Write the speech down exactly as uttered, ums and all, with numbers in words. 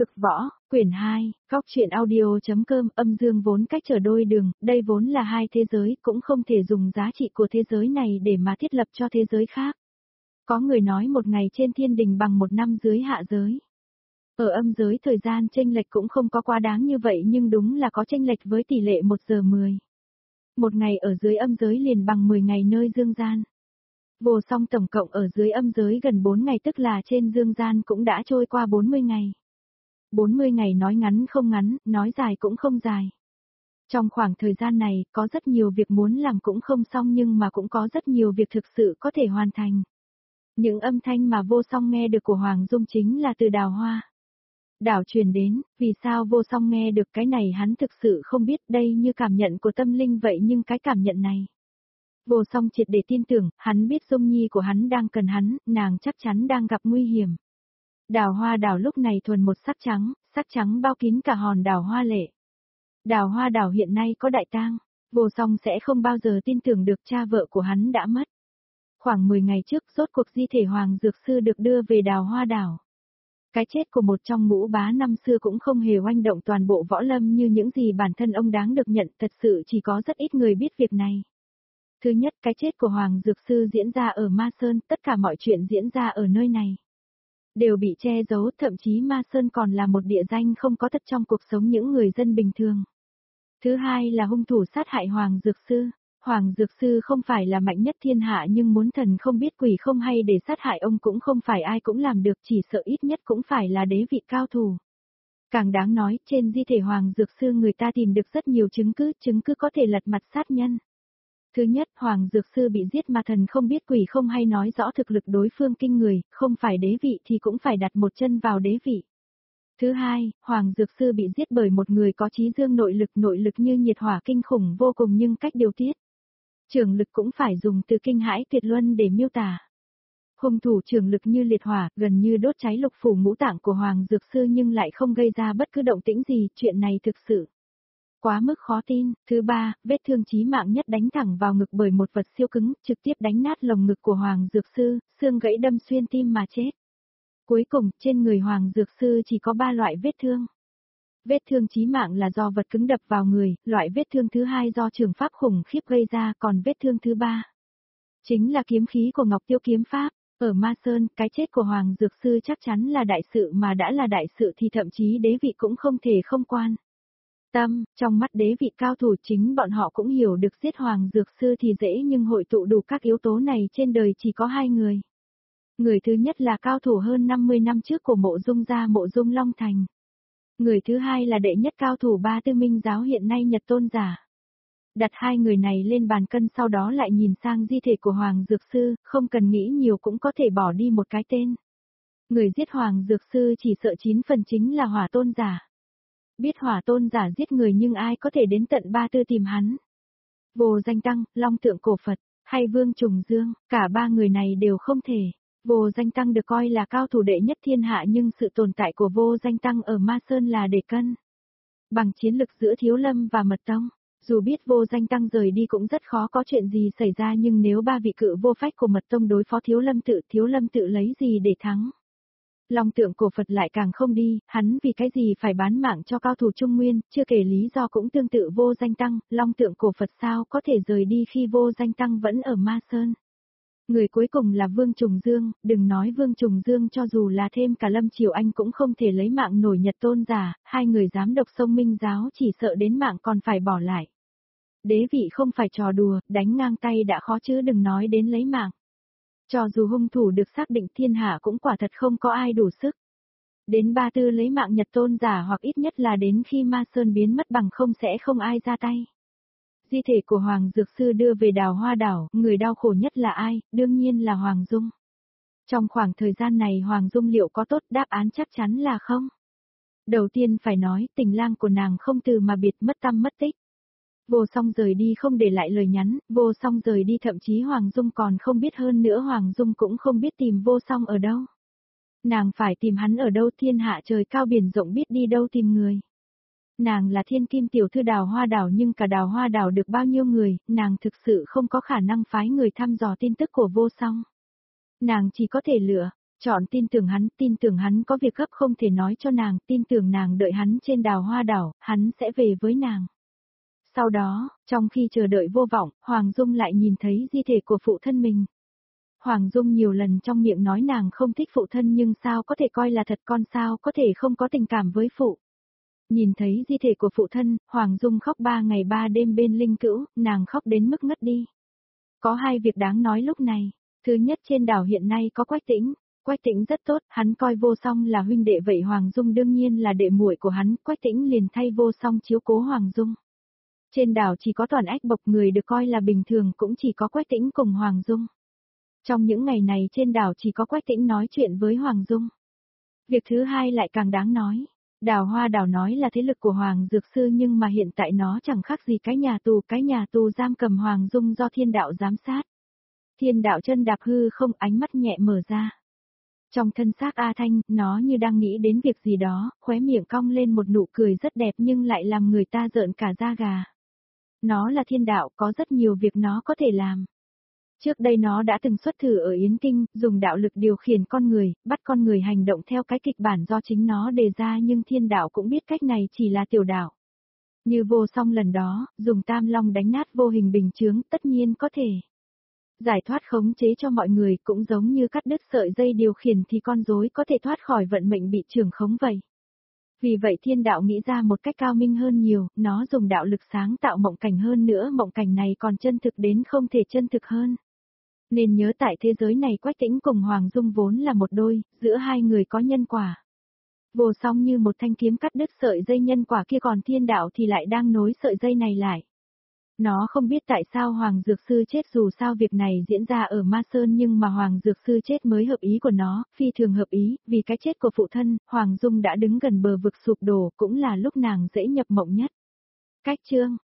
Cực võ, quyển hai, góc truyện audio.com âm dương vốn cách trở đôi đường, đây vốn là hai thế giới, cũng không thể dùng giá trị của thế giới này để mà thiết lập cho thế giới khác. Có người nói một ngày trên thiên đình bằng một năm dưới hạ giới. Ở âm giới thời gian chênh lệch cũng không có quá đáng như vậy nhưng đúng là có chênh lệch với tỷ lệ một giờ mười. Một ngày ở dưới âm giới liền bằng mười ngày nơi dương gian. Vô song tổng cộng ở dưới âm giới gần bốn ngày tức là trên dương gian cũng đã trôi qua bốn mươi ngày. bốn mươi ngày nói ngắn không ngắn, nói dài cũng không dài. Trong khoảng thời gian này, có rất nhiều việc muốn làm cũng không xong nhưng mà cũng có rất nhiều việc thực sự có thể hoàn thành. Những âm thanh mà vô song nghe được của Hoàng Dung chính là từ Đào Hoa Đảo truyền đến, vì sao vô song nghe được cái này hắn thực sự không biết, đây như cảm nhận của tâm linh vậy nhưng cái cảm nhận này. Vô song triệt để tin tưởng, hắn biết Dung Nhi của hắn đang cần hắn, nàng chắc chắn đang gặp nguy hiểm. Đào Hoa Đảo lúc này thuần một sắc trắng, sắc trắng bao kín cả hòn đảo hoa lệ. Đào Hoa Đảo hiện nay có đại tang, vô song sẽ không bao giờ tin tưởng được cha vợ của hắn đã mất. Khoảng mười ngày trước rốt cuộc di thể Hoàng Dược Sư được đưa về Đào Hoa Đảo. Cái chết của một trong ngũ bá năm xưa cũng không hề oanh động toàn bộ võ lâm như những gì bản thân ông đáng được nhận, thật sự chỉ có rất ít người biết việc này. Thứ nhất, cái chết của Hoàng Dược Sư diễn ra ở Ma Sơn, tất cả mọi chuyện diễn ra ở nơi này đều bị che giấu, thậm chí Ma Sơn còn là một địa danh không có thật trong cuộc sống những người dân bình thường. Thứ hai là hung thủ sát hại Hoàng Dược Sư. Hoàng Dược Sư không phải là mạnh nhất thiên hạ nhưng muốn thần không biết quỷ không hay để sát hại ông cũng không phải ai cũng làm được, chỉ sợ ít nhất cũng phải là đế vị cao thủ. Càng đáng nói, trên di thể Hoàng Dược Sư người ta tìm được rất nhiều chứng cứ, chứng cứ có thể lật mặt sát nhân. Thứ nhất, Hoàng Dược Sư bị giết mà thần không biết quỷ không hay nói rõ thực lực đối phương kinh người, không phải đế vị thì cũng phải đặt một chân vào đế vị. Thứ hai, Hoàng Dược Sư bị giết bởi một người có trí dương nội lực, nội lực như nhiệt hỏa kinh khủng vô cùng nhưng cách điều tiết. Trường lực cũng phải dùng từ kinh hãi tuyệt luân để miêu tả. Hung thủ trường lực như liệt hỏa, gần như đốt cháy lục phủ ngũ tạng của Hoàng Dược Sư nhưng lại không gây ra bất cứ động tĩnh gì, chuyện này thực sự quá mức khó tin. Thứ ba, vết thương chí mạng nhất đánh thẳng vào ngực bởi một vật siêu cứng, trực tiếp đánh nát lồng ngực của Hoàng Dược Sư, xương gãy đâm xuyên tim mà chết. Cuối cùng, trên người Hoàng Dược Sư chỉ có ba loại vết thương. Vết thương chí mạng là do vật cứng đập vào người, loại vết thương thứ hai do trường pháp khủng khiếp gây ra, còn vết thương thứ ba chính là kiếm khí của Ngọc Tiêu kiếm pháp. Ở Ma Sơn, cái chết của Hoàng Dược Sư chắc chắn là đại sự, mà đã là đại sự thì thậm chí đế vị cũng không thể không quan tâm. Trong mắt đế vị cao thủ chính bọn họ cũng hiểu được giết Hoàng Dược Sư thì dễ nhưng hội tụ đủ các yếu tố này trên đời chỉ có hai người. Người thứ nhất là cao thủ hơn năm mươi năm trước của Mộ Dung gia Mộ Dung Long Thành. Người thứ hai là đệ nhất cao thủ Ba Tư Minh giáo hiện nay Nhật Tôn giả. Đặt hai người này lên bàn cân sau đó lại nhìn sang di thể của Hoàng Dược Sư, không cần nghĩ nhiều cũng có thể bỏ đi một cái tên. Người giết Hoàng Dược Sư chỉ sợ chín phần chính là Hỏa Tôn giả. Biết Hỏa Tôn giả giết người nhưng ai có thể đến tận Ba Tư tìm hắn? Vô Danh Tăng, Long Tượng Cổ Phật, hay Vương Trùng Dương, cả ba người này đều không thể. Vô Danh Tăng được coi là cao thủ đệ nhất thiên hạ nhưng sự tồn tại của Vô Danh Tăng ở Ma Sơn là để cân bằng chiến lực giữa Thiếu Lâm và Mật Tông. Dù biết Vô Danh Tăng rời đi cũng rất khó có chuyện gì xảy ra nhưng nếu ba vị cự vô phách của Mật Tông đối phó Thiếu Lâm tự, Thiếu Lâm tự lấy gì để thắng? Long Tượng Cổ Phật lại càng không đi, hắn vì cái gì phải bán mạng cho cao thủ Trung Nguyên, chưa kể lý do cũng tương tự Vô Danh Tăng, Long Tượng Cổ Phật sao có thể rời đi khi Vô Danh Tăng vẫn ở Ma Sơn. Người cuối cùng là Vương Trùng Dương, đừng nói Vương Trùng Dương cho dù là thêm cả Lâm Triều Anh cũng không thể lấy mạng nổi Nhật Tôn giả, hai người dám độc sông Minh giáo chỉ sợ đến mạng còn phải bỏ lại. Đế vị không phải trò đùa, đánh ngang tay đã khó chứ đừng nói đến lấy mạng. Cho dù hung thủ được xác định thiên hạ cũng quả thật không có ai đủ sức. Đến Ba Tư lấy mạng Nhật Tôn giả hoặc ít nhất là đến khi Ma Sơn biến mất bằng không sẽ không ai ra tay. Di thể của Hoàng Dược Sư đưa về Đào Hoa Đảo, người đau khổ nhất là ai? Đương nhiên là Hoàng Dung. Trong khoảng thời gian này Hoàng Dung liệu có tốt? Đáp án chắc chắn là không. Đầu tiên phải nói, tình lang của nàng không từ mà biệt, mất tăm mất tích. Vô Song rời đi không để lại lời nhắn, Vô Song rời đi thậm chí Hoàng Dung còn không biết, hơn nữa Hoàng Dung cũng không biết tìm Vô Song ở đâu. Nàng phải tìm hắn ở đâu? Thiên hạ trời cao biển rộng biết đi đâu tìm người. Nàng là thiên kim tiểu thư Đào Hoa Đảo nhưng cả Đào Hoa Đảo được bao nhiêu người, nàng thực sự không có khả năng phái người thăm dò tin tức của Vô Song. Nàng chỉ có thể lựa Chọn tin tưởng hắn, tin tưởng hắn có việc gấp không thể nói cho nàng, tin tưởng nàng đợi hắn trên đào hoa đảo, hắn sẽ về với nàng. Sau đó, trong khi chờ đợi vô vọng, Hoàng Dung lại nhìn thấy di thể của phụ thân mình. Hoàng Dung nhiều lần trong miệng nói nàng không thích phụ thân nhưng sao có thể coi là thật, con sao có thể không có tình cảm với phụ. Nhìn thấy di thể của phụ thân, Hoàng Dung khóc ba ngày ba đêm bên linh cữu, nàng khóc đến mức ngất đi. Có hai việc đáng nói lúc này. Thứ nhất, trên đảo hiện nay có Quách Tĩnh. Quách Tĩnh rất tốt, hắn coi Vô Song là huynh đệ, vậy Hoàng Dung đương nhiên là đệ muội của hắn, Quách Tĩnh liền thay Vô Song chiếu cố Hoàng Dung. Trên đảo chỉ có Toàn Ách Bộc, người được coi là bình thường cũng chỉ có Quách Tĩnh cùng Hoàng Dung. Trong những ngày này trên đảo chỉ có Quách Tĩnh nói chuyện với Hoàng Dung. Việc thứ hai lại càng đáng nói. Đào Hoa Đảo nói là thế lực của Hoàng Dược Sư nhưng mà hiện tại nó chẳng khác gì cái nhà tù, cái nhà tù giam cầm Hoàng Dung do thiên đạo giám sát. Thiên đạo chân đạp hư không, ánh mắt nhẹ mở ra. Trong thân xác A Thanh, nó như đang nghĩ đến việc gì đó, khóe miệng cong lên một nụ cười rất đẹp nhưng lại làm người ta rợn cả da gà. Nó là thiên đạo, có rất nhiều việc nó có thể làm. Trước đây nó đã từng xuất thử ở Yến Kinh, dùng đạo lực điều khiển con người, bắt con người hành động theo cái kịch bản do chính nó đề ra, nhưng thiên đạo cũng biết cách này chỉ là tiểu đạo. Như Vô Song lần đó, dùng Tam Long đánh nát vô hình bình chướng, tất nhiên có thể giải thoát khống chế cho mọi người, cũng giống như cắt đứt sợi dây điều khiển thì con rối có thể thoát khỏi vận mệnh bị trưởng khống vậy. Vì vậy thiên đạo nghĩ ra một cách cao minh hơn nhiều, nó dùng đạo lực sáng tạo mộng cảnh, hơn nữa mộng cảnh này còn chân thực đến không thể chân thực hơn. Nên nhớ tại thế giới này Quách Tĩnh cùng Hoàng Dung vốn là một đôi, giữa hai người có nhân quả. Vô Song như một thanh kiếm cắt đứt sợi dây nhân quả kia, còn thiên đạo thì lại đang nối sợi dây này lại. Nó không biết tại sao Hoàng Dược Sư chết, dù sao việc này diễn ra ở Ma Sơn nhưng mà Hoàng Dược Sư chết mới hợp ý của nó, phi thường hợp ý, vì cái chết của phụ thân, Hoàng Dung đã đứng gần bờ vực sụp đổ, cũng là lúc nàng dễ nhập mộng nhất. Cách chương